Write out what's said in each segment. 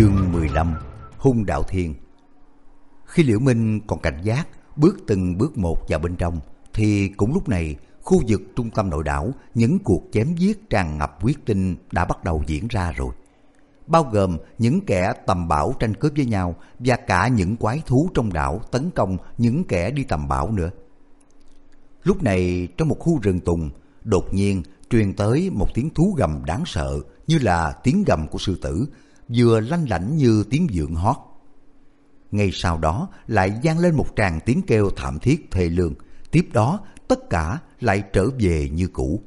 Chương 15: Hung đạo thiên. Khi Liễu Minh còn cảnh giác bước từng bước một vào bên trong, thì cũng lúc này khu vực trung tâm nội đảo những cuộc chém giết tràn ngập huyết tinh đã bắt đầu diễn ra rồi, bao gồm những kẻ tầm bảo tranh cướp với nhau và cả những quái thú trong đảo tấn công những kẻ đi tầm bảo nữa. Lúc này trong một khu rừng tùng, đột nhiên truyền tới một tiếng thú gầm đáng sợ, như là tiếng gầm của sư tử, vừa lanh lảnh như tiếng vượn hót. Ngay sau đó lại vang lên một tràng tiếng kêu thảm thiết thê lương, tiếp đó tất cả lại trở về như cũ.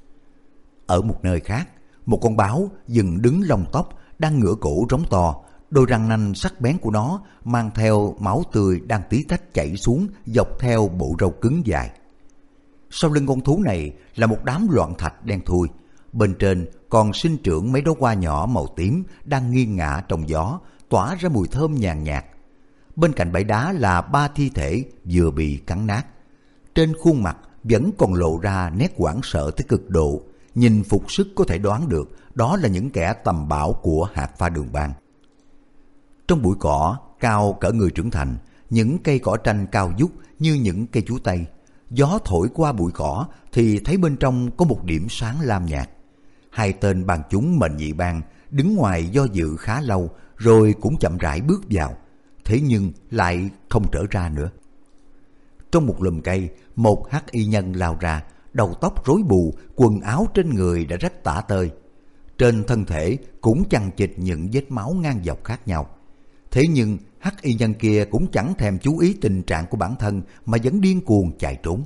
Ở một nơi khác, một con báo dựng đứng lông tóc đang ngửa cổ rống to, đôi răng nanh sắc bén của nó mang theo máu tươi đang tí tách chảy xuống dọc theo bộ râu cứng dài. Sau lưng con thú này là một đám loạn thạch đen thui, bên trên còn sinh trưởng mấy đóa hoa nhỏ màu tím đang nghiêng ngả trong gió, tỏa ra mùi thơm nhàn nhạt. Bên cạnh bãi đá là 3 thi thể vừa bị cắn nát. Trên khuôn mặt vẫn còn lộ ra nét hoảng sợ tới cực độ, nhìn phục sức có thể đoán được đó là những kẻ tầm bảo của Hạt Pha Đường Bang. Trong bụi cỏ cao cỡ người trưởng thành, những cây cỏ tranh cao vút như những cây chuối tây, gió thổi qua bụi cỏ thì thấy bên trong có một điểm sáng lam nhạt. Hai tên bang chúng Mệnh Nhị Bang đứng ngoài do dự khá lâu, rồi cũng chậm rãi bước vào, thế nhưng lại không trở ra nữa. Trong một lùm cây, một hắc y nhân lao ra, đầu tóc rối bù, quần áo trên người đã rách tả tơi. Trên thân thể cũng chằng chịt những vết máu ngang dọc khác nhau. Thế nhưng hắc y nhân kia cũng chẳng thèm chú ý tình trạng của bản thân mà vẫn điên cuồng chạy trốn.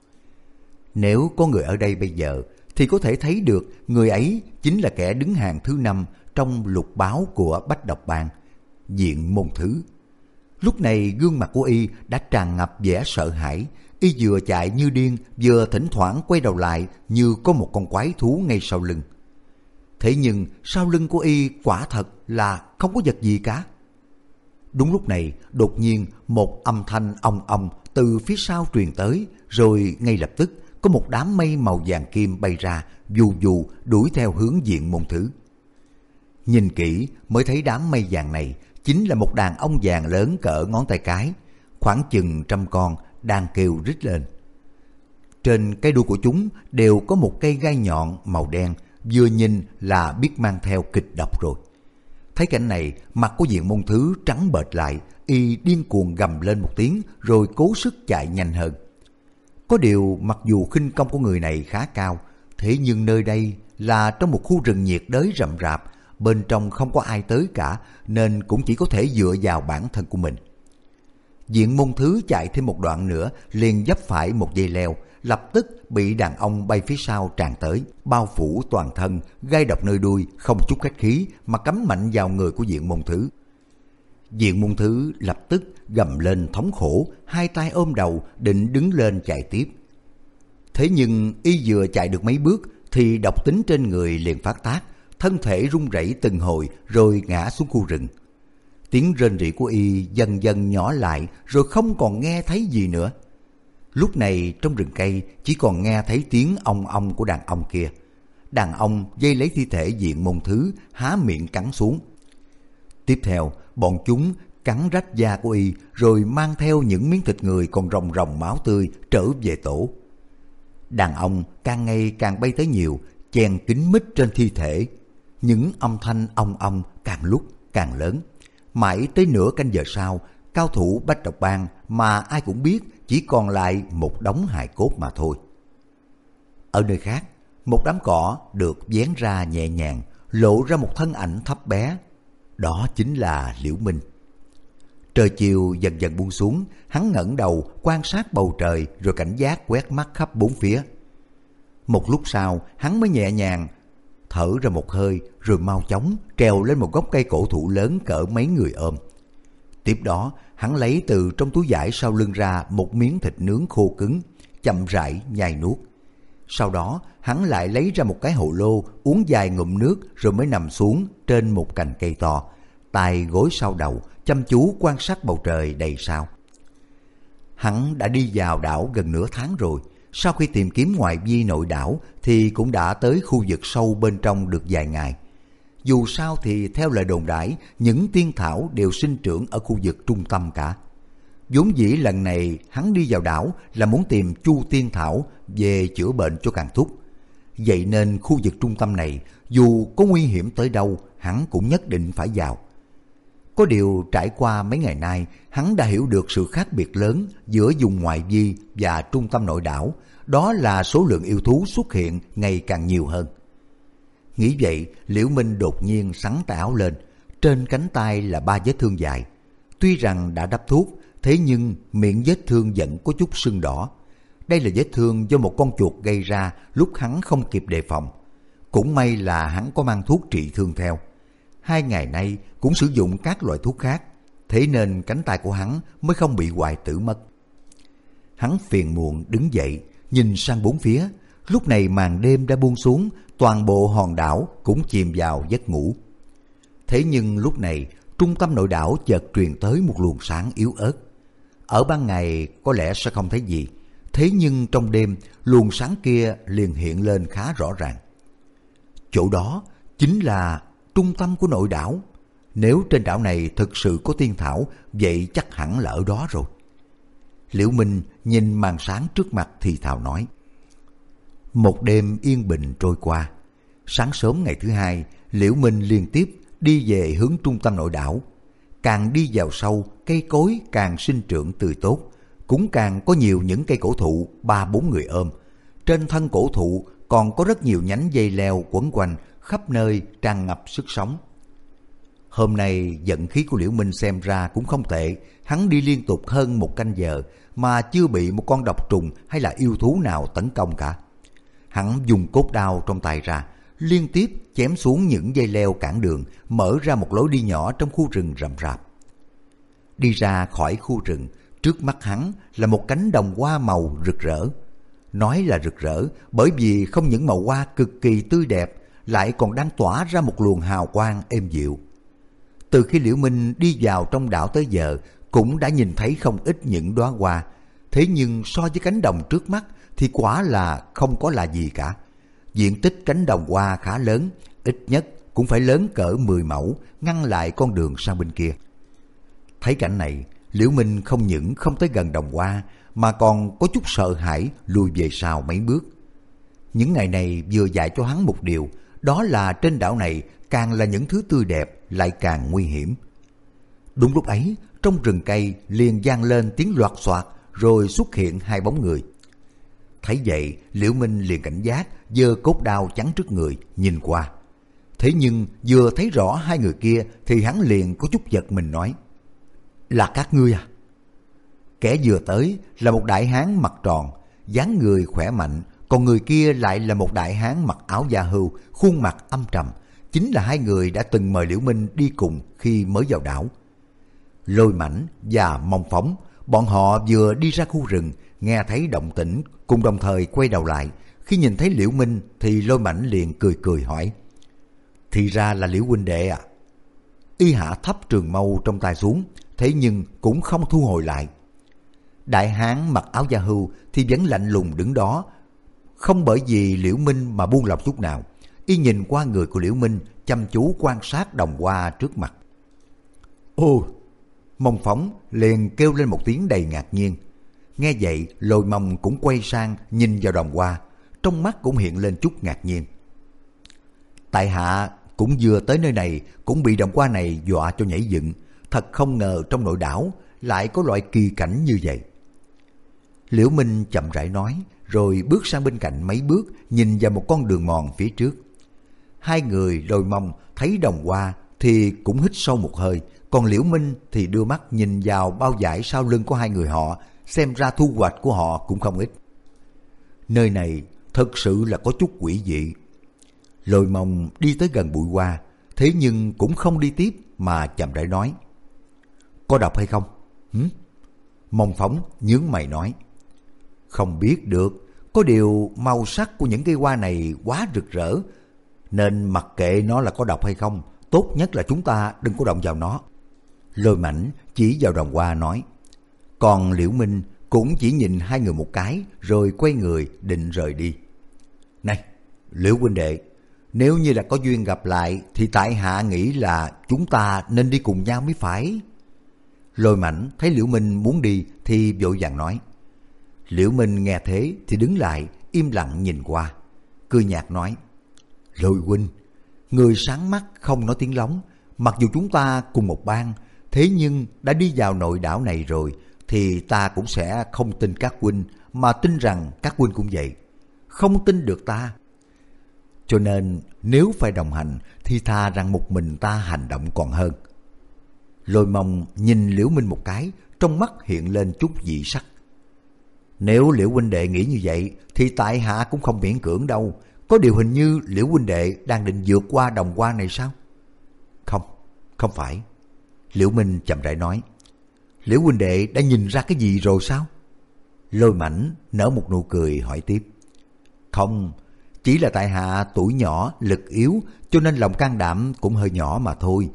Nếu có người ở đây bây giờ thì có thể thấy được người ấy chính là kẻ đứng hàng thứ 5 trong lục báo của Bách Độc Bang, Diện Môn Thứ. Lúc này gương mặt của y đã tràn ngập vẻ sợ hãi, y vừa chạy như điên, vừa thỉnh thoảng quay đầu lại như có một con quái thú ngay sau lưng. Thế nhưng sau lưng của y quả thật là không có vật gì cả. Đúng lúc này, đột nhiên một âm thanh ong ong từ phía sau truyền tới, rồi ngay lập tức có một đám mây màu vàng kim bay ra, vù vù đuổi theo hướng Diện Môn Thứ. Nhìn kỹ mới thấy đám mây vàng này chính là một đàn ong vàng lớn cỡ ngón tay cái, khoảng chừng 100 con đang kêu rít lên. Trên cái đuôi của chúng đều có một cây gai nhọn màu đen, vừa nhìn là biết mang theo kịch độc rồi. Thấy cảnh này, mặt của Diện Môn Thứ trắng bệch lại, y điên cuồng gầm lên một tiếng rồi cố sức chạy nhanh hơn. Có điều mặc dù khinh công của người này khá cao, thế nhưng nơi đây là trong một khu rừng nhiệt đới rậm rạp, bên trong không có ai tới cả, nên cũng chỉ có thể dựa vào bản thân của mình. Diện Môn Thứ chạy thêm một đoạn nữa liền vấp phải một dây leo, lập tức bị đàn ông bay phía sau tràn tới, bao phủ toàn thân, gai độc nơi đuôi, không chút khách khí mà cắm mạnh vào người của Diện Môn Thứ. Diện Môn Thứ lập tức gầm lên thống khổ, hai tay ôm đầu định đứng lên chạy tiếp. Thế nhưng y vừa chạy được mấy bước thì độc tính trên người liền phát tác, thân thể run rẩy từng hồi rồi ngã xuống khu rừng. Tiếng rên rỉ của y dần dần nhỏ lại rồi không còn nghe thấy gì nữa. Lúc này trong rừng cây chỉ còn nghe thấy tiếng ong ong của đàn ong kia. Đàn ong dây lấy thi thể Diện Môn Thứ, há miệng cắn xuống. Tiếp theo bọn chúng cắn rách da của y rồi mang theo những miếng thịt người còn ròng ròng máu tươi trở về tổ. Đàn ong càng ngày càng bay tới nhiều, chèn kín mít trên thi thể. Những âm thanh ong ong càng lúc càng lớn. Mãi tới nửa canh giờ sau, cao thủ Bách Độc Bang mà ai cũng biết chỉ còn lại một đống hài cốt mà thôi. Ở nơi khác, một đám cỏ được vén ra nhẹ nhàng, lộ ra một thân ảnh thấp bé. Đó chính là Liễu Minh. Trời chiều dần dần buông xuống, hắn ngẩng đầu quan sát bầu trời rồi cảnh giác quét mắt khắp bốn phía. Một lúc sau, hắn mới nhẹ nhàng thở ra một hơi rồi mau chóng trèo lên một gốc cây cổ thụ lớn cỡ mấy người ôm. Tiếp đó, hắn lấy từ trong túi vải sau lưng ra một miếng thịt nướng khô cứng, chậm rãi nhai nuốt. Sau đó, hắn lại lấy ra một cái hồ lô, uống vài ngụm nước rồi mới nằm xuống trên một cành cây to, tay gối sau đầu, chăm chú quan sát bầu trời đầy sao. Hắn đã đi vào đảo gần nửa tháng rồi. Sau khi tìm kiếm ngoại vi nội đảo thì cũng đã tới khu vực sâu bên trong được vài ngày. dù sao thì theo lời đồn đãi, những tiên thảo đều sinh trưởng ở khu vực trung tâm cả. Vốn dĩ lần này hắn đi vào đảo là muốn tìm Chu Tiên Thảo về chữa bệnh cho Càn Thúc. Vậy nên khu vực trung tâm này dù có nguy hiểm tới đâu, hắn cũng nhất định phải vào. Có điều trải qua mấy ngày nay, hắn đã hiểu được sự khác biệt lớn giữa vùng ngoại vi và trung tâm nội đảo, đó là số lượng yêu thú xuất hiện ngày càng nhiều hơn. Nghĩ vậy, Liễu Minh đột nhiên xắn tay áo lên, trên cánh tay là 3 vết thương dài. Tuy rằng đã đắp thuốc, thế nhưng miệng vết thương vẫn có chút sưng đỏ. Đây là vết thương do một con chuột gây ra lúc hắn không kịp đề phòng. Cũng may là hắn có mang thuốc trị thương theo. 2 ngày nay cũng sử dụng các loại thuốc khác, thế nên cánh tay của hắn mới không bị hoại tử mất. Hắn phiền muộn đứng dậy, nhìn sang bốn phía. Lúc này màn đêm đã buông xuống, toàn bộ hòn đảo cũng chìm vào giấc ngủ. Thế nhưng lúc này, trung tâm nội đảo chợt truyền tới một luồng sáng yếu ớt. Ở ban ngày có lẽ sẽ không thấy gì, thế nhưng trong đêm, luồng sáng kia liền hiện lên khá rõ ràng. Chỗ đó chính là trung tâm của nội đảo. Nếu trên đảo này thực sự có tiên thảo, vậy chắc hẳn là ở đó rồi. Liễu Minh nhìn màn sáng trước mặt thì thào nói. Một đêm yên bình trôi qua. Sáng sớm ngày thứ hai, Liễu Minh liên tiếp đi về hướng trung tâm nội đảo. Càng đi vào sâu, cây cối càng sinh trưởng tươi tốt, cũng càng có nhiều những cây cổ thụ 3-4 người ôm. Trên thân cổ thụ còn có rất nhiều nhánh dây leo quấn quanh, khắp nơi tràn ngập sức sống. Hôm nay vận khí của Liễu Minh xem ra cũng không tệ, hắn đi liên tục hơn 1 canh giờ mà chưa bị một con độc trùng hay là yêu thú nào tấn công cả. Hắn dùng cốt đao trong tay ra, liên tiếp chém xuống những dây leo cản đường, mở ra một lối đi nhỏ trong khu rừng rậm rạp. Đi ra khỏi khu rừng, trước mắt hắn là một cánh đồng hoa màu rực rỡ. Nói là rực rỡ bởi vì không những màu hoa cực kỳ tươi đẹp, lại còn đang tỏa ra một luồng hào quang êm dịu. Từ khi Liễu Minh đi vào trong đảo tới giờ, cũng đã nhìn thấy không ít những đóa hoa. Thế nhưng so với cánh đồng trước mắt thì quả là không có là gì cả. Diện tích cánh đồng hoa khá lớn, ít nhất cũng phải lớn cỡ 10 mẫu, ngăn lại con đường sang bên kia. Thấy cảnh này, Liễu Minh không những không tới gần đồng hoa, mà còn có chút sợ hãi lùi về sau mấy bước. Những ngày này vừa dạy cho hắn một điều, đó là trên đảo này càng là những thứ tươi đẹp lại càng nguy hiểm. Đúng lúc ấy, trong rừng cây liền vang lên tiếng loạt xoạt, rồi xuất hiện 2 bóng người. Thấy vậy, Liễu Minh liền cảnh giác, giơ cốt đao chắn trước người, nhìn qua. Thế nhưng vừa thấy rõ 2 người kia thì hắn liền có chút giật mình nói: Là các ngươi à? Kẻ vừa tới là một đại hán mặt tròn, dáng người khỏe mạnh, còn người kia lại là một đại hán mặc áo da hưu, khuôn mặt âm trầm. Chính là 2 người đã từng mời Liễu Minh đi cùng khi mới vào đảo. Lôi Mãnh và Mông Phóng, bọn họ vừa đi ra khu rừng, nghe thấy động tĩnh, cùng đồng thời quay đầu lại. Khi nhìn thấy Liễu Minh thì Lôi Mãnh liền cười cười hỏi: Thì ra là Liễu huynh đệ à? Y hạ thấp trường mâu trong tay xuống, thế nhưng cũng không thu hồi lại. Đại hán mặc áo da hưu thì vẫn lạnh lùng đứng đó, không bởi vì Liễu Minh mà buông lòng chút nào. Y nhìn qua người của Liễu Minh, chăm chú quan sát đồng hoa trước mặt. Ô! Mông Phóng liền kêu lên một tiếng đầy ngạc nhiên. Nghe vậy, Lôi Mông cũng quay sang nhìn vào đồng hoa, trong mắt cũng hiện lên chút ngạc nhiên. Tại hạ cũng vừa tới nơi này, cũng bị đồng hoa này dọa cho nhảy dựng. Thật không ngờ trong nội đảo lại có loại kỳ cảnh như vậy. Liễu Minh chậm rãi nói, rồi bước sang bên cạnh mấy bước, nhìn vào một con đường mòn phía trước. 2 người Lôi Mông thấy đồng hoa thì cũng hít sâu một hơi, còn Liễu Minh thì đưa mắt nhìn vào bao vải sau lưng của 2 người họ, xem ra thu hoạch của họ cũng không ít. Nơi này thật sự là có chút quỷ dị. Lôi Mông đi tới gần bụi hoa, thế nhưng cũng không đi tiếp mà chậm rãi nói: Có độc hay không? Mông Phóng nhướng mày nói: Không biết được, có điều màu sắc của những cây hoa này quá rực rỡ, nên mặc kệ nó là có độc hay không, tốt nhất là chúng ta đừng có động vào nó. Lôi Mãnh chỉ vào đồng hoa nói. Còn Liễu Minh cũng chỉ nhìn 2 người một cái, rồi quay người định rời đi. Này, Liễu huynh đệ, Nếu như là có duyên gặp lại thì tại hạ nghĩ là chúng ta nên đi cùng nhau mới phải. Lôi Mãnh thấy Liễu Minh muốn đi thì vội vàng nói. Liễu Minh nghe thế thì đứng lại, im lặng nhìn qua, cười nhạt nói: Lôi huynh, người sáng mắt không nói tiếng lóng. Mặc dù chúng ta cùng một bang, thế nhưng đã đi vào nội đảo này rồi thì ta cũng sẽ không tin các huynh, mà tin rằng các huynh cũng vậy. Không tin được ta, cho nên nếu phải đồng hành thì thà rằng một mình ta hành động còn hơn. Lôi Mông nhìn Liễu Minh một cái, trong mắt hiện lên chút dị sắc. Nếu Liễu huynh đệ nghĩ như vậy thì tại hạ cũng không miễn cưỡng đâu. Có điều hình như Liễu huynh đệ đang định vượt qua đồng quan này sao? Không, không phải. Liễu Minh chậm rãi nói. Liễu huynh đệ đã nhìn ra cái gì rồi sao? Lôi Mãnh nở một nụ cười hỏi tiếp. Không, chỉ là tại hạ tuổi nhỏ, lực yếu, cho nên lòng can đảm cũng hơi nhỏ mà thôi.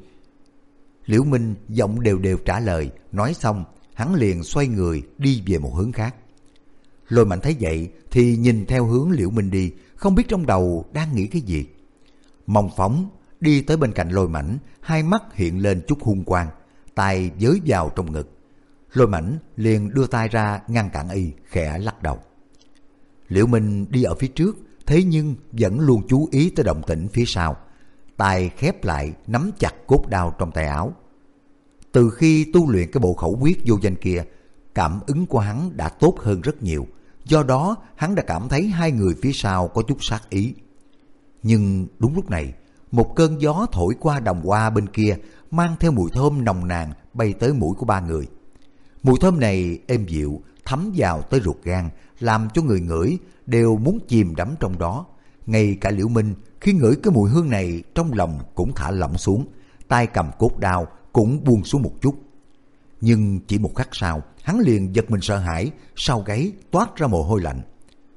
Liễu Minh giọng đều đều trả lời. Nói xong hắn liền xoay người đi về một hướng khác. Lôi Mãnh thấy vậy thì nhìn theo hướng Liễu Minh đi, không biết trong đầu đang nghĩ cái gì. Mông Phóng đi tới bên cạnh Lôi Mãnh, hai mắt hiện lên chút hung quang, tay giới vào trong ngực. Lôi Mãnh liền đưa tay ra ngăn cản y, khẽ lắc đầu. Liễu Minh đi ở phía trước, thế nhưng vẫn luôn chú ý tới động tĩnh phía sau. Tay khép lại nắm chặt cốt đao trong tay áo. Từ khi tu luyện cái bộ khẩu quyết vô danh kia, cảm ứng của hắn đã tốt hơn rất nhiều. Do đó hắn đã cảm thấy hai người phía sau có chút sát ý. Nhưng đúng lúc này, một cơn gió thổi qua đồng hoa bên kia, mang theo mùi thơm nồng nàn bay tới mũi của ba người. Mùi thơm này êm dịu, thấm vào tới ruột gan, làm cho người ngửi đều muốn chìm đắm trong đó. Ngay cả Liễu Minh khi ngửi cái mùi hương này, trong lòng cũng thả lỏng xuống, tay cầm cốt đao cũng buông xuống một chút. Nhưng chỉ một khắc sau, hắn liền giật mình sợ hãi, sau gáy toát ra mồ hôi lạnh.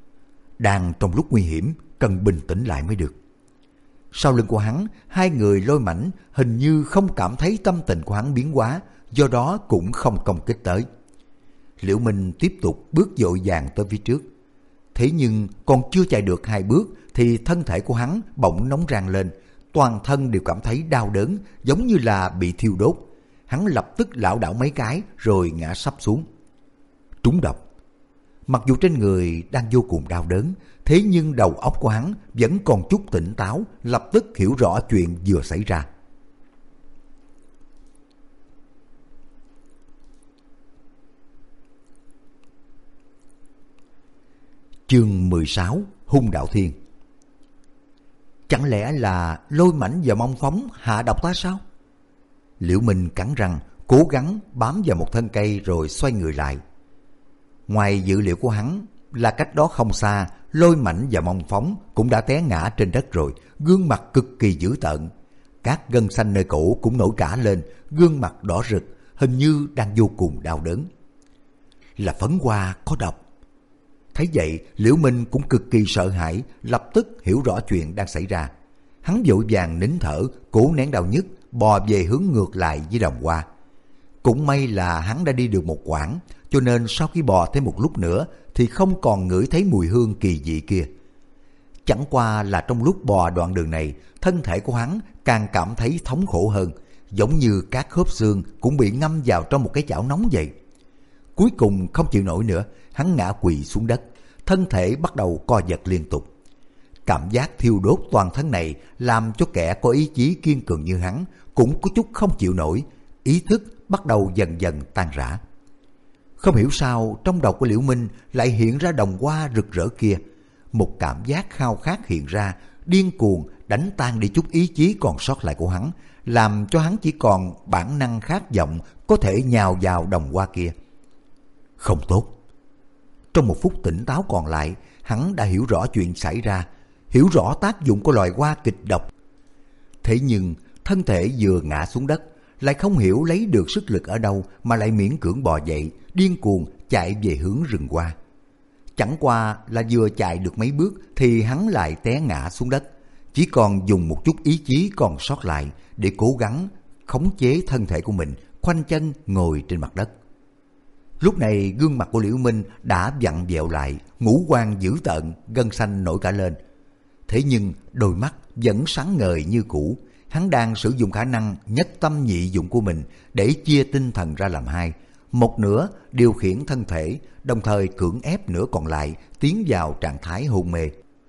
Đang trong lúc nguy hiểm, cần bình tĩnh lại mới được. Sau lưng của hắn, hai người Lôi Mãnh hình như không cảm thấy tâm tình của hắn biến hóa, do đó cũng không công kích tới. Liễu Minh tiếp tục bước vội vàng tới phía trước. Thế nhưng còn chưa chạy được hai bước thì thân thể của hắn bỗng nóng rang lên, toàn thân đều cảm thấy đau đớn, giống như là bị thiêu đốt. Hắn lập tức lảo đảo mấy cái rồi ngã sắp xuống. Trúng độc. Mặc dù trên người đang vô cùng đau đớn, thế nhưng đầu óc của hắn vẫn còn chút tỉnh táo, lập tức hiểu rõ chuyện vừa xảy ra. Chương 16: Hung Đạo Thiên. Chẳng lẽ là Lôi Mãnh và Mông Phóng hạ độc ta sao? Liễu Minh cắn răng, cố gắng bám vào một thân cây rồi xoay người lại. Ngoài dự liệu của hắn là cách đó không xa, Lôi Mãnh và Mông Phóng cũng đã té ngã trên đất rồi, gương mặt cực kỳ dữ tợn. Các gân xanh nơi cổ cũng nổi cả lên, gương mặt đỏ rực, hình như đang vô cùng đau đớn. Là phấn hoa có độc. Thấy vậy, Liễu Minh cũng cực kỳ sợ hãi, lập tức hiểu rõ chuyện đang xảy ra. Hắn vội vàng nín thở, cố nén đau nhức, bò về hướng ngược lại với đồng hoa. Cũng may là hắn đã đi được một quãng, cho nên sau khi bò thêm một lúc nữa thì không còn ngửi thấy mùi hương kỳ dị kia. Chẳng qua là trong lúc bò đoạn đường này, thân thể của hắn càng cảm thấy thống khổ hơn, giống như các khớp xương cũng bị ngâm vào trong một cái chảo nóng vậy. Cuối cùng không chịu nổi nữa, hắn ngã quỵ xuống đất, thân thể bắt đầu co giật liên tục. Cảm giác thiêu đốt toàn thân này làm cho kẻ có ý chí kiên cường như hắn cũng có chút không chịu nổi, ý thức bắt đầu dần dần tan rã. Không hiểu sao trong đầu của Liễu Minh lại hiện ra đồng hoa rực rỡ kia, một cảm giác khao khát hiện ra, điên cuồng đánh tan đi chút ý chí còn sót lại của hắn, làm cho hắn chỉ còn bản năng khát vọng có thể nhào vào đồng hoa kia. Không tốt. Trong một phút tỉnh táo còn lại, hắn đã hiểu rõ chuyện xảy ra, hiểu rõ tác dụng của loài hoa kịch độc. Thế nhưng thân thể vừa ngã xuống đất, lại không hiểu lấy được sức lực ở đâu mà lại miễn cưỡng bò dậy, điên cuồng chạy về hướng rừng hoa. Chẳng qua là vừa chạy được mấy bước thì hắn lại té ngã xuống đất, chỉ còn dùng một chút ý chí còn sót lại để cố gắng khống chế thân thể của mình, khoanh chân ngồi trên mặt đất. Lúc này gương mặt của Liễu Minh đã vặn vẹo lại, ngũ quan dữ tợn, gân xanh nổi cả lên. Thế nhưng đôi mắt vẫn sáng ngời như cũ. Hắn đang sử dụng khả năng nhất tâm nhị dụng của mình để chia tinh thần ra làm hai. Một nửa điều khiển thân thể, đồng thời cưỡng ép nửa còn lại tiến vào trạng thái hôn mê.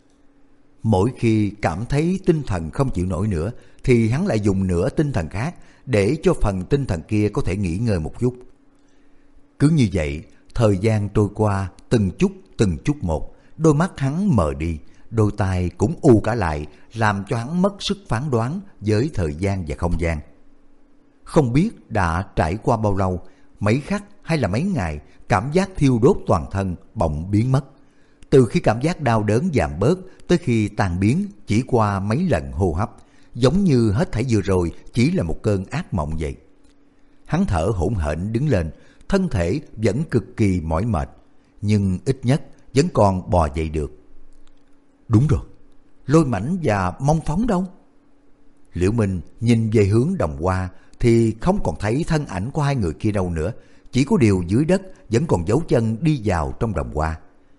Mỗi khi cảm thấy tinh thần không chịu nổi nữa, thì hắn lại dùng nửa tinh thần khác để cho phần tinh thần kia có thể nghỉ ngơi một chút. Cứ như vậy, thời gian trôi qua từng chút một, đôi mắt hắn mờ đi, đôi tai cũng u cả lại, làm cho hắn mất sức phán đoán với thời gian và không gian. Không biết đã trải qua bao lâu, mấy khắc hay là mấy ngày, cảm giác thiêu đốt toàn thân bỗng biến mất. Từ khi cảm giác đau đớn giảm bớt tới khi tan biến chỉ qua mấy lần hô hấp, giống như hết thảy vừa rồi chỉ là một cơn ác mộng vậy. Hắn thở hổn hển đứng lên, thân thể vẫn cực kỳ mỏi mệt, nhưng ít nhất vẫn còn bò dậy được. Đúng rồi, Lôi Mãnh và Mông Phóng đâu? Liễu Minh nhìn về hướng đồng hoa thì không còn thấy thân ảnh của hai người kia đâu nữa, chỉ có điều dưới đất vẫn còn dấu chân đi vào trong đồng hoa.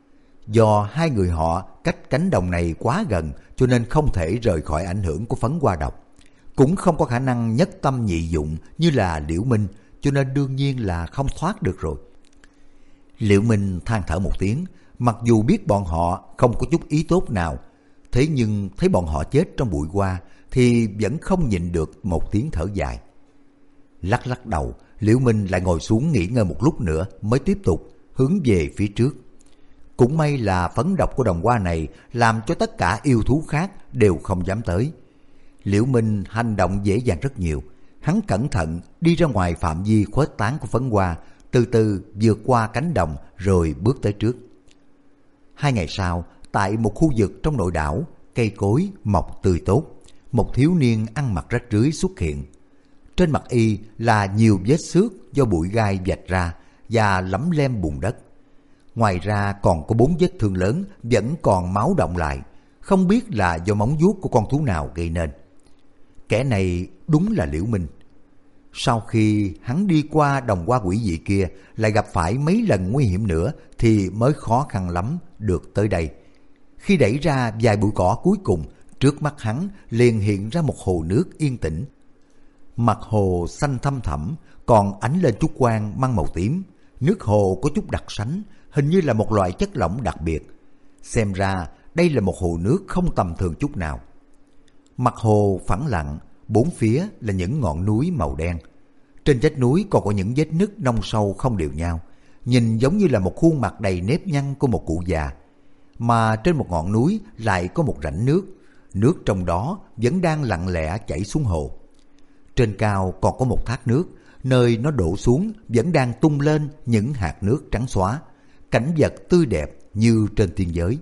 Do hai người họ cách cánh đồng này quá gần cho nên không thể rời khỏi ảnh hưởng của phấn hoa độc, cũng không có khả năng nhất tâm nhị dụng như là Liễu Minh, cho nên đương nhiên là không thoát được rồi. Liễu Minh than thở một tiếng, mặc dù biết bọn họ không có chút ý tốt nào, thế nhưng thấy bọn họ chết trong bụi hoa thì vẫn không nhịn được một tiếng thở dài. Lắc lắc đầu, Liễu Minh lại ngồi xuống nghỉ ngơi một lúc nữa mới tiếp tục hướng về phía trước. Cũng may là phấn độc của đồng hoa này làm cho tất cả yêu thú khác đều không dám tới. Liễu Minh hành động dễ dàng rất nhiều. Hắn cẩn thận đi ra ngoài phạm vi khuếch tán của phấn hoa, từ từ vượt qua cánh đồng rồi bước tới trước. 2 ngày sau, tại một khu vực trong nội đảo, cây cối mọc tươi tốt, một thiếu niên ăn mặc rách rưới xuất hiện. Trên mặt y là nhiều vết xước do bụi gai vạch ra và lấm lem bùn đất. Ngoài ra còn có 4 vết thương lớn vẫn còn máu đọng lại, không biết là do móng vuốt của con thú nào gây nên. Kẻ này đúng là Liễu Minh. Sau khi hắn đi qua đồng hoa quỷ dị kia lại gặp phải mấy lần nguy hiểm nữa thì mới khó khăn lắm được tới đây. Khi đẩy ra vài bụi cỏ cuối cùng, trước mắt hắn liền hiện ra một hồ nước yên tĩnh. Mặt hồ xanh thăm thẳm, còn ánh lên chút quang mang màu tím. Nước hồ có chút đặc sánh, hình như là một loại chất lỏng đặc biệt. Xem ra đây là một hồ nước không tầm thường chút nào. Mặt hồ phẳng lặng, bốn phía là những ngọn núi màu đen. Trên vách núi còn có những vết nứt nông sâu không đều nhau, nhìn giống như là một khuôn mặt đầy nếp nhăn của một cụ già. Mà trên một ngọn núi lại có một rãnh nước, nước trong đó vẫn đang lặng lẽ chảy xuống hồ. Trên cao còn có một thác nước, nơi nó đổ xuống vẫn đang tung lên những hạt nước trắng xóa, cảnh vật tươi đẹp như trên thiên giới.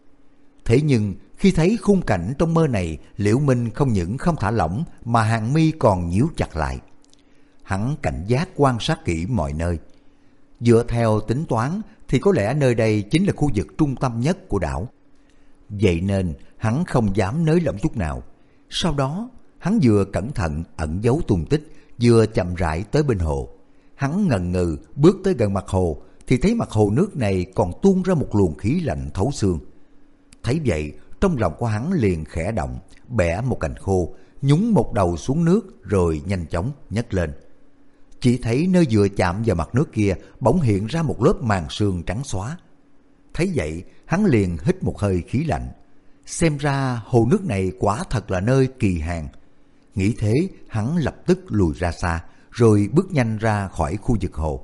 Thế nhưng khi thấy khung cảnh trong mơ này, Liễu Minh không những không thả lỏng mà hàng mi còn nhíu chặt lại. Hắn cảnh giác quan sát kỹ mọi nơi. Dựa theo tính toán thì có lẽ nơi đây chính là khu vực trung tâm nhất của đảo. Vậy nên hắn không dám nới lỏng chút nào. Sau đó hắn vừa cẩn thận ẩn giấu tung tích, vừa chậm rãi tới bên hồ. Hắn ngần ngừ bước tới gần mặt hồ thì thấy mặt hồ nước này còn tuôn ra một luồng khí lạnh thấu xương. Thấy vậy, trong lòng của hắn liền khẽ động, bẻ một cành khô, nhúng một đầu xuống nước rồi nhanh chóng nhấc lên. Chỉ thấy nơi vừa chạm vào mặt nước kia bỗng hiện ra một lớp màn sương trắng xóa. Thấy vậy, hắn liền hít một hơi khí lạnh. Xem ra hồ nước này quả thật là nơi kỳ hàn. Nghĩ thế, hắn lập tức lùi ra xa, rồi bước nhanh ra khỏi khu vực hồ.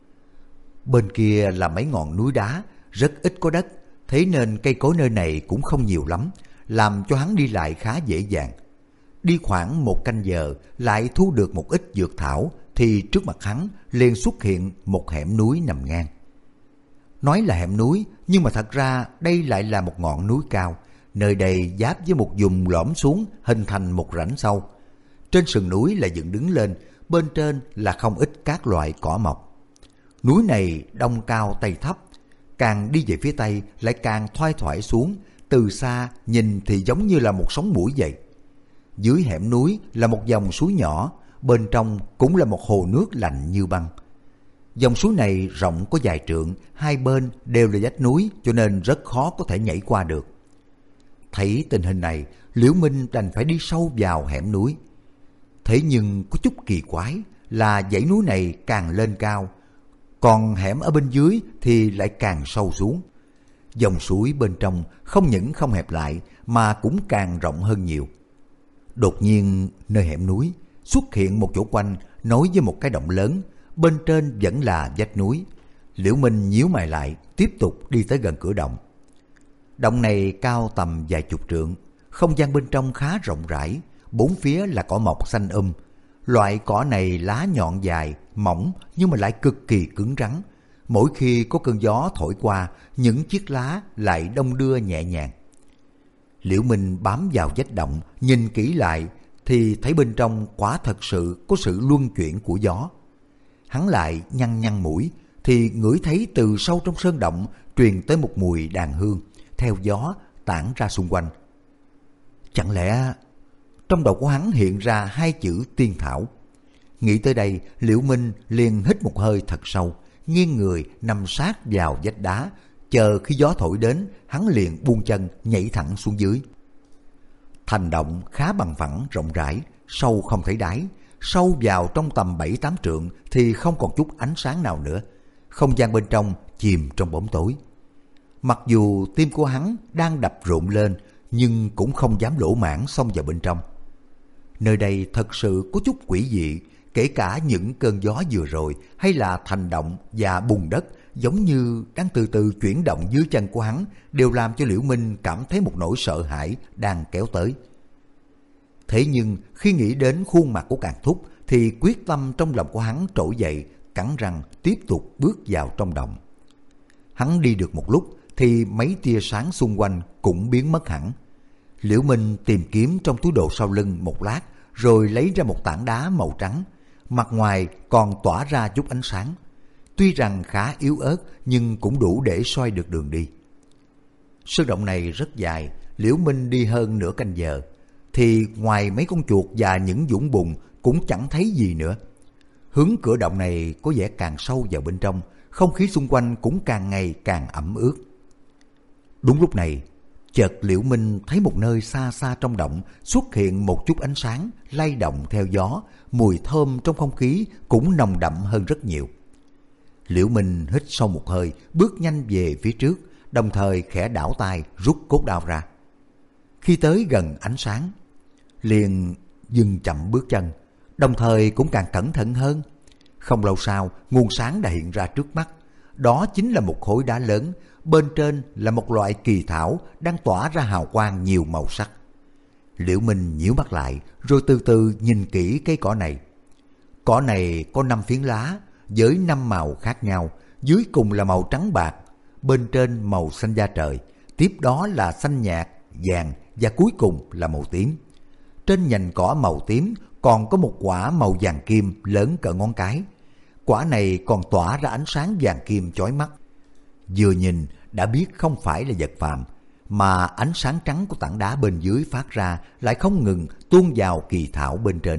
Bên kia là mấy ngọn núi đá, rất ít có đất, thế nên cây cối nơi này cũng không nhiều lắm, làm cho hắn đi lại khá dễ dàng. Đi khoảng 1 canh giờ, lại thu được một ít dược thảo, thì trước mặt hắn liền xuất hiện một hẻm núi nằm ngang. Nói là hẻm núi, nhưng mà thật ra đây lại là một ngọn núi cao, nơi đây giáp với một vùng lõm xuống hình thành một rãnh sâu. Trên sườn núi là dựng đứng lên, bên trên là không ít các loại cỏ mọc. Núi này đông cao tây thấp, càng đi về phía tây lại càng thoai thoải xuống, từ xa nhìn thì giống như là một sống mũi vậy. Dưới hẻm núi là một dòng suối nhỏ, bên trong cũng là một hồ nước lạnh như băng. Dòng suối này rộng có vài trượng, hai bên đều là vách núi cho nên rất khó có thể nhảy qua được. Thấy tình hình này, Liễu Minh đành phải đi sâu vào hẻm núi. Thế nhưng có chút kỳ quái là dãy núi này càng lên cao, còn hẻm ở bên dưới thì lại càng sâu xuống. Dòng suối bên trong không những không hẹp lại mà cũng càng rộng hơn nhiều. Đột nhiên nơi hẻm núi xuất hiện một chỗ quanh nối với một cái động lớn, bên trên vẫn là vách núi. Liễu Minh nhíu mày lại, tiếp tục đi tới gần cửa động. Động này cao tầm vài chục trượng, không gian bên trong khá rộng rãi, bốn phía là cỏ mọc xanh Loại cỏ này lá nhọn dài, mỏng nhưng mà lại cực kỳ cứng rắn. Mỗi khi có cơn gió thổi qua, những chiếc lá lại đong đưa nhẹ nhàng. Liễu Minh bám vào vách động, nhìn kỹ lại thì thấy bên trong quả thật sự có sự luân chuyển của gió. Hắn lại nhăn nhăn mũi thì ngửi thấy từ sâu trong sơn động truyền tới một mùi đàn hương, theo gió tản ra xung quanh. Chẳng lẽ trong đầu của hắn hiện ra hai chữ tiên thảo? Nghĩ tới đây, Liễu Minh liền hít một hơi thật sâu, nghiêng người nằm sát vào vách đá, chờ khi gió thổi đến, hắn liền buông chân nhảy thẳng xuống dưới. Thành động khá bằng phẳng rộng rãi, sâu không thấy đáy, sâu vào trong tầm 7-8 trượng thì không còn chút ánh sáng nào nữa. Không gian bên trong chìm trong bóng tối. Mặc dù tim của hắn đang đập rộn lên, nhưng cũng không dám lỗ mãng xông vào bên trong. Nơi đây thật sự có chút quỷ dị, kể cả những cơn gió vừa rồi hay là thành động và bùn đất giống như đang từ từ chuyển động dưới chân của hắn, đều làm cho Liễu Minh cảm thấy một nỗi sợ hãi đang kéo tới. Thế nhưng khi nghĩ đến khuôn mặt của Càn Thúc thì quyết tâm trong lòng của hắn trỗi dậy, cắn răng tiếp tục bước vào trong động. Hắn đi được một lúc thì mấy tia sáng xung quanh cũng biến mất hẳn. Liễu Minh tìm kiếm trong túi đồ sau lưng một lát, rồi lấy ra một tảng đá màu trắng, mặt ngoài còn tỏa ra chút ánh sáng. Tuy rằng khá yếu ớt nhưng cũng đủ để soi được đường đi. Sơn động này rất dài, Liễu Minh đi hơn nửa canh giờ, thì ngoài mấy con chuột và những vũng bùn cũng chẳng thấy gì nữa. Hướng cửa động này có vẻ càng sâu vào bên trong, không khí xung quanh cũng càng ngày càng ẩm ướt. Đúng lúc này, chợt Liễu Minh thấy một nơi xa xa trong động xuất hiện một chút ánh sáng lay động theo gió, mùi thơm trong không khí cũng nồng đậm hơn rất nhiều. Liễu Minh hít sâu một hơi, bước nhanh về phía trước, đồng thời khẽ đảo tay rút cốt đao ra. Khi tới gần ánh sáng, liền dừng chậm bước chân, đồng thời cũng càng cẩn thận hơn. Không lâu sau, nguồn sáng đã hiện ra trước mắt. Đó chính là một khối đá lớn, bên trên là một loại kỳ thảo đang tỏa ra hào quang nhiều màu sắc. Liễu Minh nhíu mắt lại, rồi từ từ nhìn kỹ cây cỏ này. Cỏ này có 5 phiến lá, với 5 màu khác nhau, dưới cùng là màu trắng bạc, bên trên màu xanh da trời, tiếp đó là xanh nhạt, vàng và cuối cùng là màu tím. Trên nhành cỏ màu tím còn có một quả màu vàng kim lớn cỡ ngón cái. Quả này còn tỏa ra ánh sáng vàng kim chói mắt. Vừa nhìn đã biết không phải là vật phàm, mà ánh sáng trắng của tảng đá bên dưới phát ra lại không ngừng tuôn vào kỳ thảo bên trên.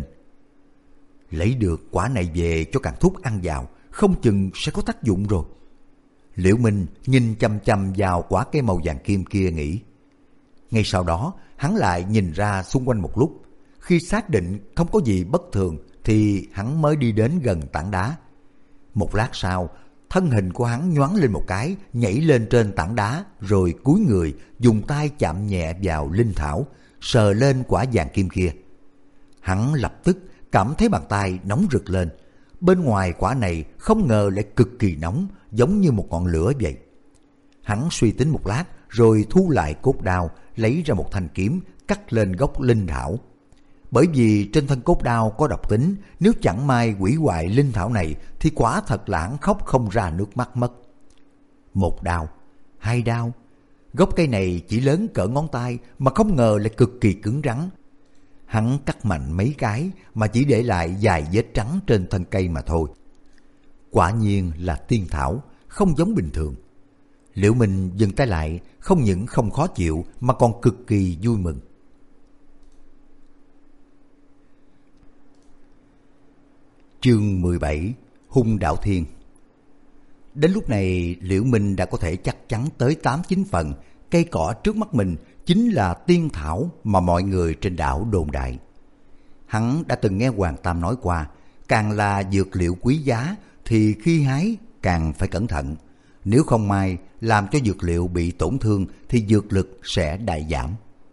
Lấy được quả này về cho Càn Thúc ăn vào, không chừng sẽ có tác dụng rồi. Liễu Minh nhìn chăm chăm vào quả cây màu vàng kim kia nghĩ. Ngay sau đó hắn lại nhìn ra xung quanh một lúc. Khi xác định không có gì bất thường thì hắn mới đi đến gần tảng đá. Một lát sau, thân hình của hắn nhoáng lên một cái, nhảy lên trên tảng đá, rồi cúi người dùng tay chạm nhẹ vào linh thảo, sờ lên quả vàng kim kia. Hắn lập tức cảm thấy bàn tay nóng rực lên. Bên ngoài quả này không ngờ lại cực kỳ nóng, giống như một ngọn lửa vậy. Hắn suy tính một lát, rồi thu lại cốt đao, lấy ra một thanh kiếm, cắt lên gốc linh thảo. Bởi vì trên thân cốt đao có độc tính, nếu chẳng may hủy hoại linh thảo này thì quả thật là hắn khóc không ra nước mắt mất. Một đao, hai đao, gốc cây này chỉ lớn cỡ ngón tay mà không ngờ lại cực kỳ cứng rắn. Hắn cắt mạnh mấy cái mà chỉ để lại vài vết trắng trên thân cây mà thôi. Quả nhiên là tiên thảo, không giống bình thường. Liễu Minh dừng tay lại, không những không khó chịu mà còn cực kỳ vui mừng. Chương 17: Hung Đạo Thiên. Đến lúc này Liễu Minh đã có thể chắc chắn tới 8-9 phần cây cỏ trước mắt mình chính là tiên thảo mà mọi người trên đảo đồn đại. Hắn đã từng nghe Hoàng Tam nói qua, càng là dược liệu quý giá thì khi hái càng phải cẩn thận. Nếu không may làm cho dược liệu bị tổn thương thì dược lực sẽ đại giảm.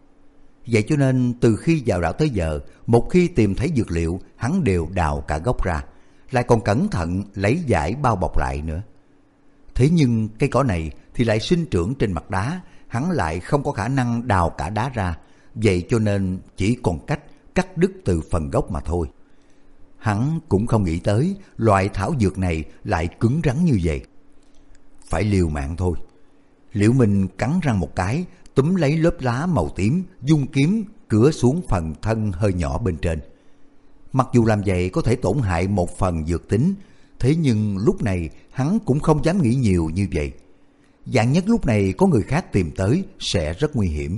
Vậy cho nên từ khi vào đảo tới giờ, một khi tìm thấy dược liệu, hắn đều đào cả gốc ra, lại còn cẩn thận lấy vải bao bọc lại nữa. Thế nhưng cây cỏ này thì lại sinh trưởng trên mặt đá, hắn lại không có khả năng đào cả đá ra, vậy cho nên chỉ còn cách cắt đứt từ phần gốc mà thôi. Hắn cũng không nghĩ tới loại thảo dược này lại cứng rắn như vậy. Phải liều mạng thôi. Liễu Minh cắn răng một cái, túm lấy lớp lá màu tím, dung kiếm cứa xuống phần thân hơi nhỏ bên trên. Mặc dù làm vậy có thể tổn hại một phần dược tính, thế nhưng lúc này hắn cũng không dám nghĩ nhiều như vậy. Vạn nhất lúc này có người khác tìm tới sẽ rất nguy hiểm.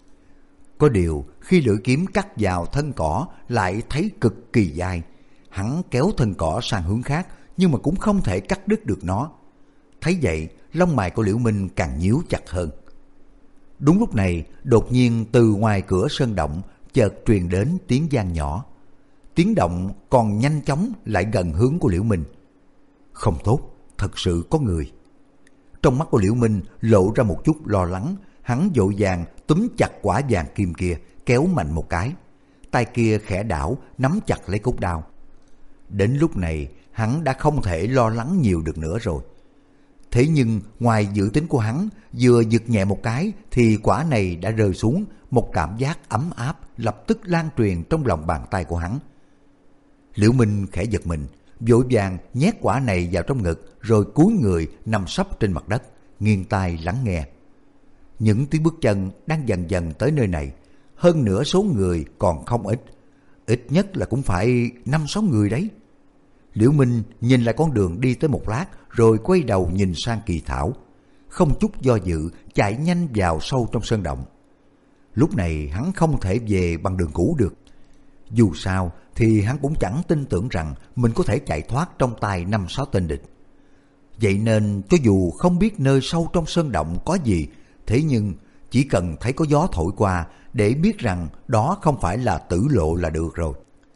Có điều khi lưỡi kiếm cắt vào thân cỏ lại thấy cực kỳ dai. Hắn kéo thân cỏ sang hướng khác nhưng mà cũng không thể cắt đứt được nó. Thấy vậy, lông mày của Liễu Minh càng nhíu chặt hơn. Đúng lúc này, đột nhiên từ ngoài cửa sơn động chợt truyền đến tiếng vang nhỏ. Tiếng động còn nhanh chóng lại gần hướng của Liễu Minh. Không tốt, thật sự có người. Trong mắt của Liễu Minh lộ ra một chút lo lắng, hắn vội vàng túm chặt quả vàng kim kia, kéo mạnh một cái. Tay kia khẽ đảo, nắm chặt lấy cốt đao. Đến lúc này, hắn đã không thể lo lắng nhiều được nữa rồi. Thế nhưng ngoài dự tính của hắn, vừa giật nhẹ một cái thì quả này đã rơi xuống, một cảm giác ấm áp lập tức lan truyền trong lòng bàn tay của hắn. Liễu Minh khẽ giật mình, vội vàng nhét quả này vào trong ngực rồi cúi người nằm sấp trên mặt đất, nghiêng tai lắng nghe. Những tiếng bước chân đang dần dần tới nơi này, hơn nữa số người còn không ít, ít nhất là cũng phải 5-6 người đấy. Liễu Minh nhìn lại con đường đi tới một lát rồi quay đầu nhìn sang kỳ thảo, không chút do dự chạy nhanh vào sâu trong sơn động. Lúc này hắn không thể về bằng đường cũ được. Dù sao thì hắn cũng chẳng tin tưởng rằng mình có thể chạy thoát trong tay 5-6 tên địch. Vậy nên cho dù không biết nơi sâu trong sơn động có gì, thế nhưng chỉ cần thấy có gió thổi qua để biết rằng đó không phải là tử lộ là được rồi.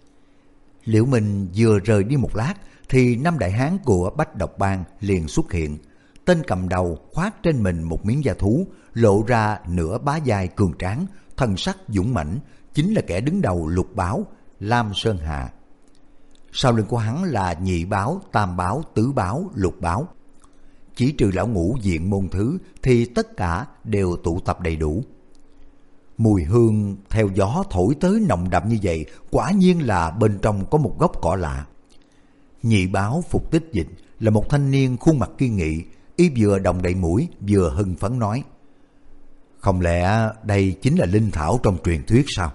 Liễu Minh vừa rời đi một lát thì 5 đại hán của Bách Độc Bang liền xuất hiện. Tên cầm đầu khoác trên mình một miếng da thú, lộ ra nửa bá vai cường tráng, thần sắc dũng mãnh, chính là kẻ đứng đầu Lục Báo, Lam Sơn Hạ. Sau lưng của hắn là Nhị Báo, Tam Báo, Tứ Báo, Lục Báo. Chỉ trừ lão ngũ Diện Môn Thứ thì tất cả đều tụ tập đầy đủ. Mùi hương theo gió thổi tới nồng đậm như vậy, quả nhiên là bên trong có một gốc cỏ lạ. Nhị Báo Phục Tích Dịch là một thanh niên khuôn mặt kiên nghị, y vừa đồng đậy mũi vừa hưng phấn nói: không lẽ đây chính là linh thảo trong truyền thuyết sao?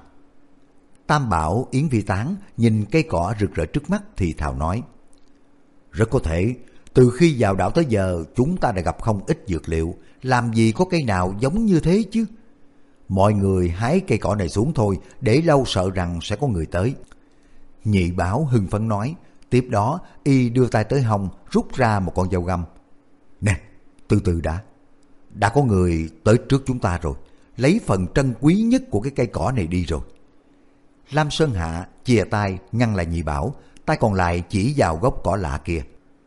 Tam Bảo Yến Phi Tán nhìn cây cỏ rực rỡ trước mắt thì thào nói: rất có thể, từ khi vào đảo tới giờ chúng ta đã gặp không ít dược liệu, làm gì có cây nào giống như thế chứ? Mọi người hái cây cỏ này xuống thôi, để lâu sợ rằng sẽ có người tới. Nhị Bảo hưng phấn nói, tiếp đó y đưa tay tới hông rút ra một con dao găm. Nè, từ từ đã có người tới trước chúng ta rồi, lấy phần trân quý nhất của cái cây cỏ này đi rồi. Lam Sơn Hạ chìa tay ngăn lại Nhị Bảo, tay còn lại chỉ vào gốc cỏ lạ kia.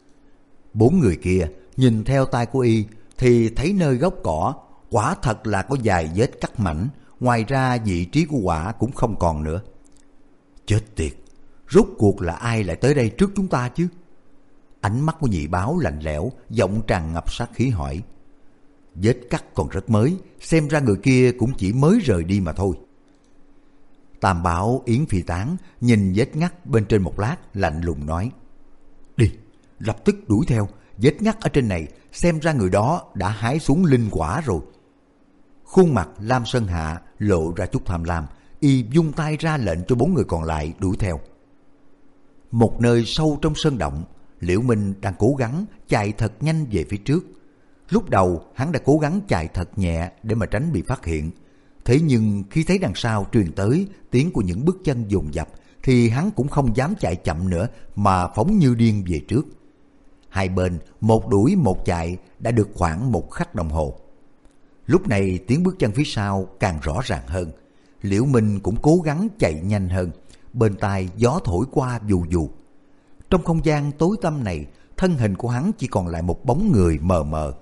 4 người kia nhìn theo tay của y thì thấy nơi gốc cỏ quả thật là có vài vết cắt mảnh, ngoài ra vị trí của quả cũng không còn nữa. Chết tiệt, rốt cuộc là ai lại tới đây trước chúng ta chứ? Ánh mắt của Nhị Báo lạnh lẽo, giọng tràn ngập sát khí hỏi. Vết cắt còn rất mới, xem ra người kia cũng chỉ mới rời đi mà thôi. Tam Bảo Yến Phi Tán nhìn vết ngắt bên trên một lát, lạnh lùng nói: đi, lập tức đuổi theo, vết ngắt ở trên này, xem ra người đó đã hái xuống linh quả rồi. Khuôn mặt Lam Sơn Hạ lộ ra chút tham lam, y vung tay ra lệnh cho 4 người còn lại đuổi theo. Một nơi sâu trong sơn động, Liễu Minh đang cố gắng chạy thật nhanh về phía trước. Lúc đầu hắn đã cố gắng chạy thật nhẹ để mà tránh bị phát hiện. Thế nhưng khi thấy đằng sau truyền tới tiếng của những bước chân dồn dập thì hắn cũng không dám chạy chậm nữa mà phóng như điên về trước. Hai bên một đuổi một chạy đã được khoảng 1 khắc đồng hồ. Lúc này tiếng bước chân phía sau càng rõ ràng hơn. Liễu Minh cũng cố gắng chạy nhanh hơn. Bên tai gió thổi qua vù vù. Trong không gian tối tăm này, thân hình của hắn chỉ còn lại một bóng người mờ mờ.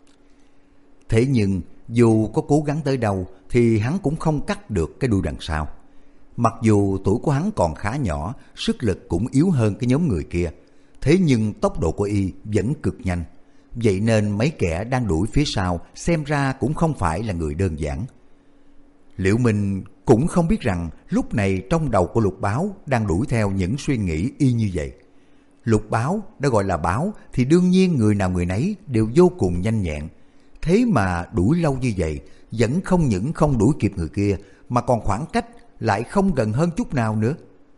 Thế nhưng dù có cố gắng tới đâu thì hắn cũng không cắt được cái đuôi đằng sau. Mặc dù tuổi của hắn còn khá nhỏ, sức lực cũng yếu hơn cái nhóm người kia, thế nhưng tốc độ của y vẫn cực nhanh. Vậy nên mấy kẻ đang đuổi phía sau xem ra cũng không phải là người đơn giản. Liễu Minh cũng không biết rằng lúc này trong đầu của Lục Báo đang đuổi theo những suy nghĩ y như vậy. Lục Báo đã gọi là báo thì đương nhiên người nào người nấy đều vô cùng nhanh nhẹn. Thế mà đuổi lâu như vậy vẫn không những không đuổi kịp người kia mà còn khoảng cách lại không gần hơn chút nào nữa.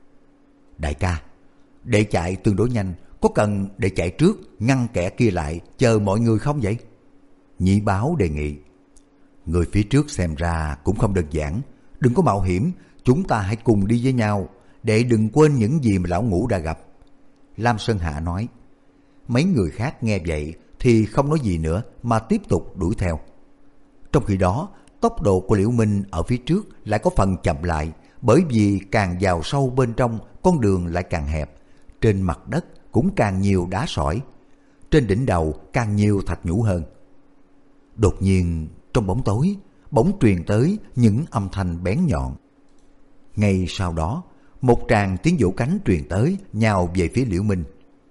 Đại ca, đệ chạy tương đối nhanh, có cần đệ chạy trước ngăn kẻ kia lại chờ mọi người không vậy? Nhị Báo đề nghị. Người phía trước xem ra cũng không đơn giản, đừng có mạo hiểm, chúng ta hãy cùng đi với nhau, đệ đừng quên những gì mà lão ngũ đã gặp. Lam Sơn Hạ nói. Mấy người khác nghe vậy thì không nói gì nữa mà tiếp tục đuổi theo. Trong khi đó, tốc độ của Liễu Minh ở phía trước lại có phần chậm lại, bởi vì càng vào sâu bên trong, con đường lại càng hẹp, trên mặt đất cũng càng nhiều đá sỏi, trên đỉnh đầu càng nhiều thạch nhũ hơn. Đột nhiên, trong bóng tối, bỗng truyền tới những âm thanh bén nhọn. Ngay sau đó, một tràng tiếng vỗ cánh truyền tới, nhào về phía Liễu Minh.